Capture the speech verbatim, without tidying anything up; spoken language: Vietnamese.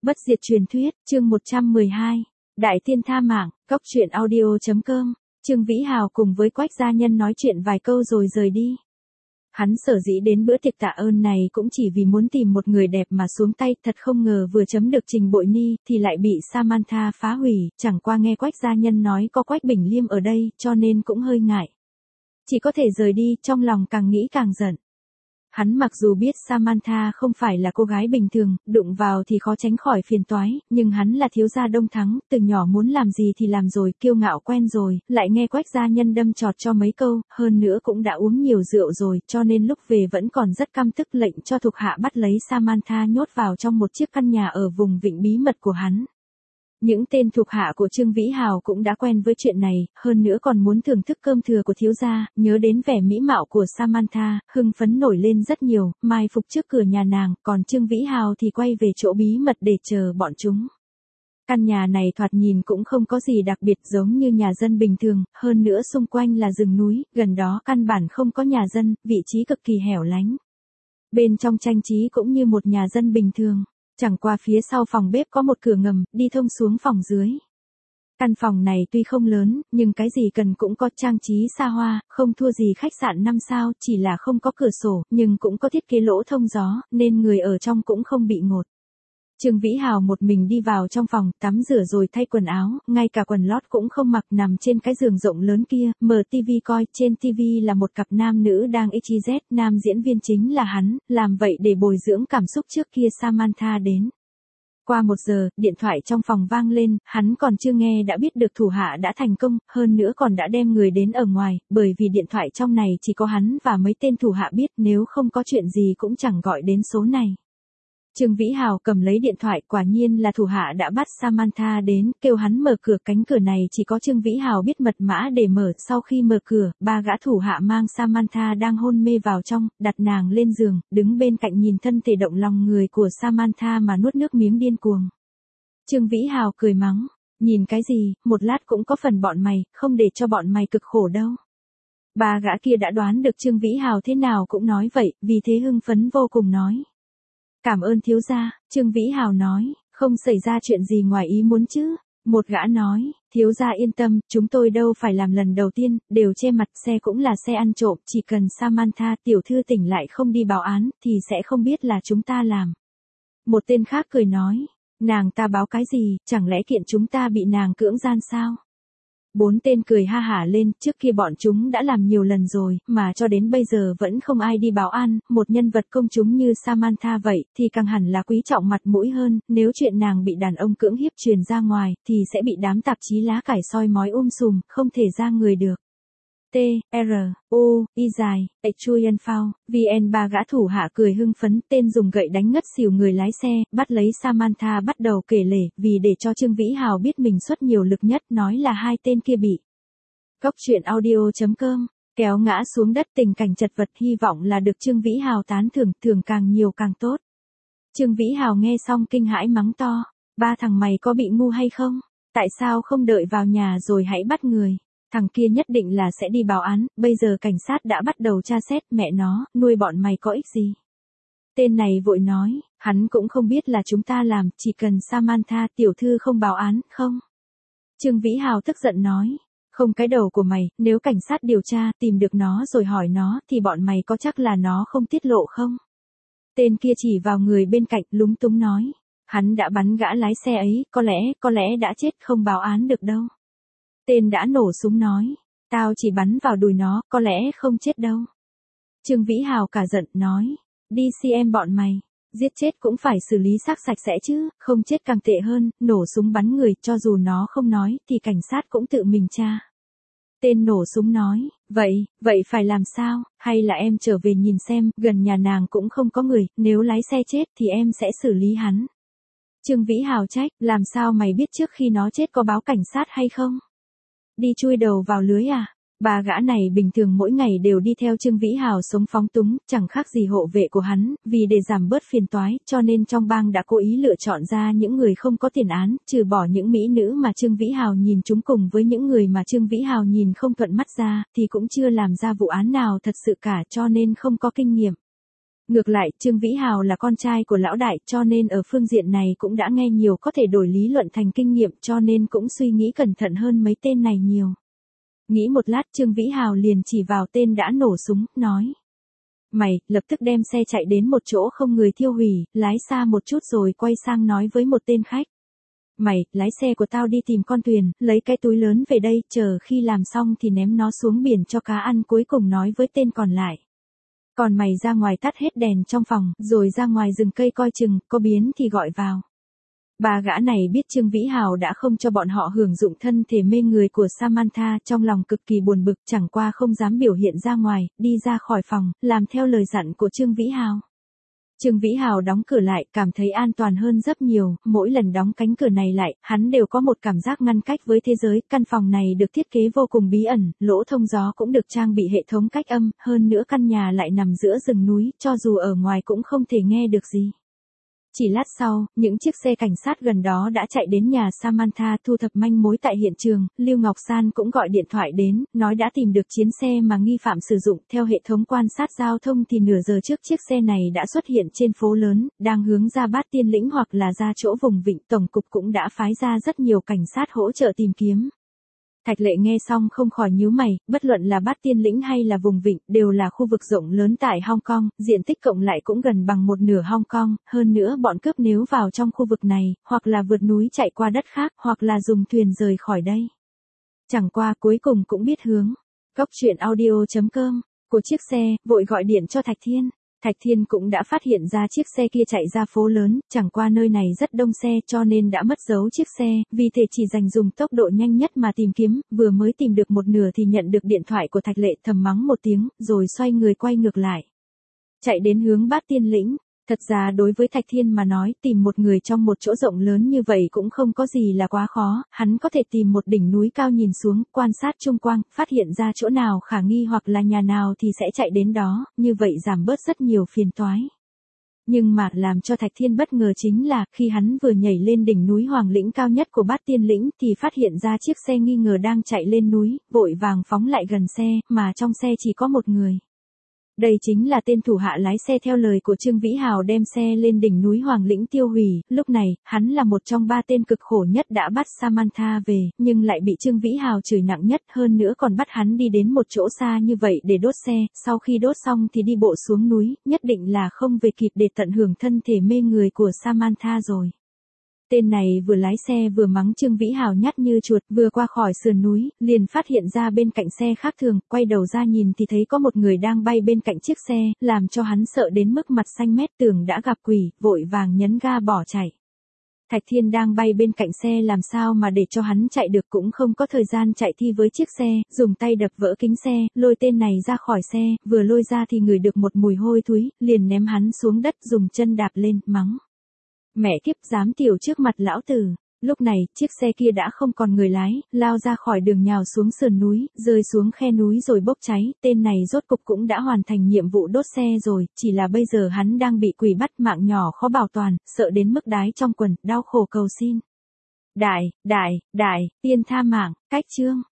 Bất diệt truyền thuyết, chương một trăm mười hai. Đại tiên tha mạng, cóc truyện audio chấm com. Trương Vĩ Hào cùng với Quách gia nhân nói chuyện vài câu rồi rời đi. Hắn sở dĩ đến bữa tiệc tạ ơn này cũng chỉ vì muốn tìm một người đẹp mà xuống tay, thật không ngờ vừa chấm được Trình Bội Ni thì lại bị Samantha phá hủy, chẳng qua nghe Quách gia nhân nói có Quách Bình Liêm ở đây, cho nên cũng hơi ngại. Chỉ có thể rời đi, trong lòng càng nghĩ càng giận. Hắn mặc dù biết Samantha không phải là cô gái bình thường, đụng vào thì khó tránh khỏi phiền toái, nhưng hắn là thiếu gia Đông Thắng, từ nhỏ muốn làm gì thì làm rồi, kiêu ngạo quen rồi, lại nghe Quách gia nhân đâm chọt cho mấy câu, hơn nữa cũng đã uống nhiều rượu rồi, cho nên lúc về vẫn còn rất căm tức, lệnh cho thuộc hạ bắt lấy Samantha nhốt vào trong một chiếc căn nhà ở vùng vịnh bí mật của hắn. Những tên thuộc hạ của Trương Vĩ Hào cũng đã quen với chuyện này, hơn nữa còn muốn thưởng thức cơm thừa của thiếu gia, nhớ đến vẻ mỹ mạo của Samantha, hưng phấn nổi lên rất nhiều, mai phục trước cửa nhà nàng, còn Trương Vĩ Hào thì quay về chỗ bí mật để chờ bọn chúng. Căn nhà này thoạt nhìn cũng không có gì đặc biệt giống như nhà dân bình thường, hơn nữa xung quanh là rừng núi, gần đó căn bản không có nhà dân, vị trí cực kỳ hẻo lánh. Bên trong trang trí cũng như một nhà dân bình thường. Chẳng qua phía sau phòng bếp có một cửa ngầm, đi thông xuống phòng dưới. Căn phòng này tuy không lớn, nhưng cái gì cần cũng có, trang trí xa hoa, không thua gì khách sạn năm sao, chỉ là không có cửa sổ, nhưng cũng có thiết kế lỗ thông gió, nên người ở trong cũng không bị ngột. Trương Vĩ Hào một mình đi vào trong phòng, tắm rửa rồi thay quần áo, ngay cả quần lót cũng không mặc, nằm trên cái giường rộng lớn kia, mở tivi coi, trên tivi là một cặp nam nữ đang ích zét, nam diễn viên chính là hắn, làm vậy để bồi dưỡng cảm xúc trước kia Samantha đến. Qua một giờ, điện thoại trong phòng vang lên, hắn còn chưa nghe đã biết được thủ hạ đã thành công, hơn nữa còn đã đem người đến ở ngoài, bởi vì điện thoại trong này chỉ có hắn và mấy tên thủ hạ biết, nếu không có chuyện gì cũng chẳng gọi đến số này. Trương Vĩ Hào cầm lấy điện thoại, quả nhiên là thủ hạ đã bắt Samantha đến, kêu hắn mở cửa, cánh cửa này chỉ có Trương Vĩ Hào biết mật mã để mở, sau khi mở cửa, ba gã thủ hạ mang Samantha đang hôn mê vào trong, đặt nàng lên giường, đứng bên cạnh nhìn thân thể động lòng người của Samantha mà nuốt nước miếng điên cuồng. Trương Vĩ Hào cười mắng, nhìn cái gì, một lát cũng có phần bọn mày, không để cho bọn mày cực khổ đâu. Ba gã kia đã đoán được Trương Vĩ Hào thế nào cũng nói vậy, vì thế hưng phấn vô cùng nói. Cảm ơn thiếu gia, Trương Vĩ Hào nói, không xảy ra chuyện gì ngoài ý muốn chứ. Một gã nói, thiếu gia yên tâm, chúng tôi đâu phải làm lần đầu tiên, đều che mặt, xe cũng là xe ăn trộm, chỉ cần Samantha tiểu thư tỉnh lại không đi báo án, thì sẽ không biết là chúng ta làm. Một tên khác cười nói, nàng ta báo cái gì, chẳng lẽ kiện chúng ta bị nàng cưỡng gian sao? Bốn tên cười ha hả lên, trước kia bọn chúng đã làm nhiều lần rồi, mà cho đến bây giờ vẫn không ai đi báo an, một nhân vật công chúng như Samantha vậy, thì càng hẳn là quý trọng mặt mũi hơn, nếu chuyện nàng bị đàn ông cưỡng hiếp truyền ra ngoài, thì sẽ bị đám tạp chí lá cải soi mói um sùm, không thể ra người được. T, R, U, Y dài, Chuyen Phao, vê en ba gã thủ hạ cười hưng phấn, tên dùng gậy đánh ngất xỉu người lái xe, bắt lấy Samantha bắt đầu kể lể, vì để cho Trương Vĩ Hào biết mình xuất nhiều lực nhất, nói là hai tên kia bị. Cóc truyện audio chấm com, kéo ngã xuống đất, tình cảnh chật vật, hy vọng là được Trương Vĩ Hào tán thưởng, thưởng càng nhiều càng tốt. Trương Vĩ Hào nghe xong kinh hãi mắng to, ba thằng mày có bị ngu hay không? Tại sao không đợi vào nhà rồi hãy bắt người? Thằng kia nhất định là sẽ đi báo án, bây giờ cảnh sát đã bắt đầu tra xét, mẹ nó, nuôi bọn mày có ích gì. Tên này vội nói, hắn cũng không biết là chúng ta làm, chỉ cần Samantha tiểu thư không báo án, không. Trương Vĩ Hào tức giận nói, không cái đầu của mày, nếu cảnh sát điều tra, tìm được nó rồi hỏi nó, thì bọn mày có chắc là nó không tiết lộ không? Tên kia chỉ vào người bên cạnh, lúng túng nói, hắn đã bắn gã lái xe ấy, có lẽ, có lẽ đã chết, không báo án được đâu. Tên đã nổ súng nói, tao chỉ bắn vào đùi nó, có lẽ không chết đâu. Trương Vĩ Hào cả giận, nói, đi xem bọn mày, giết chết cũng phải xử lý xác sạch sẽ chứ, không chết càng tệ hơn, nổ súng bắn người, cho dù nó không nói, thì cảnh sát cũng tự mình tra. Tên nổ súng nói, vậy, vậy phải làm sao, hay là em trở về nhìn xem, gần nhà nàng cũng không có người, nếu lái xe chết thì em sẽ xử lý hắn. Trương Vĩ Hào trách, làm sao mày biết trước khi nó chết có báo cảnh sát hay không? Đi chui đầu vào lưới à? Ba gã này bình thường mỗi ngày đều đi theo Trương Vĩ Hào sống phóng túng, chẳng khác gì hộ vệ của hắn, vì để giảm bớt phiền toái, cho nên trong bang đã cố ý lựa chọn ra những người không có tiền án, trừ bỏ những mỹ nữ mà Trương Vĩ Hào nhìn chúng cùng với những người mà Trương Vĩ Hào nhìn không thuận mắt ra, thì cũng chưa làm ra vụ án nào thật sự cả, cho nên không có kinh nghiệm. Ngược lại, Trương Vĩ Hào là con trai của lão đại cho nên ở phương diện này cũng đã nghe nhiều có thể đổi lý luận thành kinh nghiệm cho nên cũng suy nghĩ cẩn thận hơn mấy tên này nhiều. Nghĩ một lát Trương Vĩ Hào liền chỉ vào tên đã nổ súng, nói. Mày, lập tức đem xe chạy đến một chỗ không người tiêu hủy, lái xa một chút rồi quay sang nói với một tên khách. Mày, lái xe của tao đi tìm con Tuyền, lấy cái túi lớn về đây, chờ khi làm xong thì ném nó xuống biển cho cá ăn, cuối cùng nói với tên còn lại. Còn mày ra ngoài tắt hết đèn trong phòng, rồi ra ngoài rừng cây coi chừng, có biến thì gọi vào. Ba gã này biết Trương Vĩ Hào đã không cho bọn họ hưởng dụng thân thể mê người của Samantha, trong lòng cực kỳ buồn bực, chẳng qua không dám biểu hiện ra ngoài, đi ra khỏi phòng, làm theo lời dặn của Trương Vĩ Hào. Trương Vĩ Hào đóng cửa lại, cảm thấy an toàn hơn rất nhiều, mỗi lần đóng cánh cửa này lại, hắn đều có một cảm giác ngăn cách với thế giới, căn phòng này được thiết kế vô cùng bí ẩn, lỗ thông gió cũng được trang bị hệ thống cách âm, hơn nữa căn nhà lại nằm giữa rừng núi, cho dù ở ngoài cũng không thể nghe được gì. Chỉ lát sau, những chiếc xe cảnh sát gần đó đã chạy đến nhà Samantha thu thập manh mối tại hiện trường, Lưu Ngọc San cũng gọi điện thoại đến, nói đã tìm được chiến xe mà nghi phạm sử dụng, theo hệ thống quan sát giao thông thì nửa giờ trước chiếc xe này đã xuất hiện trên phố lớn, đang hướng ra Bát Tiên Lĩnh hoặc là ra chỗ vùng vịnh, tổng cục cũng đã phái ra rất nhiều cảnh sát hỗ trợ tìm kiếm. Thạch Lệ nghe xong không khỏi nhíu mày, bất luận là Bát Tiên Lĩnh hay là vùng vịnh, đều là khu vực rộng lớn tại Hong Kong, diện tích cộng lại cũng gần bằng một nửa Hong Kong, hơn nữa bọn cướp nếu vào trong khu vực này, hoặc là vượt núi chạy qua đất khác, hoặc là dùng thuyền rời khỏi đây. Chẳng qua cuối cùng cũng biết hướng. Góc truyện audio chấm com của chiếc xe, vội gọi điện cho Thạch Thiên. Thạch Thiên cũng đã phát hiện ra chiếc xe kia chạy ra phố lớn, chẳng qua nơi này rất đông xe cho nên đã mất dấu chiếc xe, vì thế chỉ dành dùng tốc độ nhanh nhất mà tìm kiếm, vừa mới tìm được một nửa thì nhận được điện thoại của Thạch Lệ, thầm mắng một tiếng, rồi xoay người quay ngược lại. Chạy đến hướng Bát Tiên Lĩnh. Thật ra đối với Thạch Thiên mà nói, tìm một người trong một chỗ rộng lớn như vậy cũng không có gì là quá khó, hắn có thể tìm một đỉnh núi cao nhìn xuống, quan sát chung quanh, phát hiện ra chỗ nào khả nghi hoặc là nhà nào thì sẽ chạy đến đó, như vậy giảm bớt rất nhiều phiền toái. Nhưng mà làm cho Thạch Thiên bất ngờ chính là, khi hắn vừa nhảy lên đỉnh núi Hoàng Lĩnh cao nhất của Bát Tiên Lĩnh thì phát hiện ra chiếc xe nghi ngờ đang chạy lên núi, vội vàng phóng lại gần xe, mà trong xe chỉ có một người. Đây chính là tên thủ hạ lái xe theo lời của Trương Vĩ Hào đem xe lên đỉnh núi Hoàng Lĩnh tiêu hủy, lúc này, hắn là một trong ba tên cực khổ nhất đã bắt Samantha về, nhưng lại bị Trương Vĩ Hào chửi nặng nhất, hơn nữa còn bắt hắn đi đến một chỗ xa như vậy để đốt xe, sau khi đốt xong thì đi bộ xuống núi, nhất định là không về kịp để tận hưởng thân thể mê người của Samantha rồi. Tên này vừa lái xe vừa mắng Trương Vĩ Hào nhát như chuột, vừa qua khỏi sườn núi, liền phát hiện ra bên cạnh xe khác thường, quay đầu ra nhìn thì thấy có một người đang bay bên cạnh chiếc xe, làm cho hắn sợ đến mức mặt xanh mét, tưởng đã gặp quỷ, vội vàng nhấn ga bỏ chạy. Thạch Thiên đang bay bên cạnh xe làm sao mà để cho hắn chạy được, cũng không có thời gian chạy thi với chiếc xe, dùng tay đập vỡ kính xe, lôi tên này ra khỏi xe, vừa lôi ra thì ngửi được một mùi hôi thối, liền ném hắn xuống đất dùng chân đạp lên, mắng. Mẹ kiếp, dám tiểu trước mặt lão tử. Lúc này, chiếc xe kia đã không còn người lái, lao ra khỏi đường nhào xuống sườn núi, rơi xuống khe núi rồi bốc cháy, tên này rốt cục cũng đã hoàn thành nhiệm vụ đốt xe rồi, chỉ là bây giờ hắn đang bị quỷ bắt, mạng nhỏ khó bảo toàn, sợ đến mức đái trong quần, đau khổ cầu xin. Đại, đại, đại, tiên tha mạng, cách chương.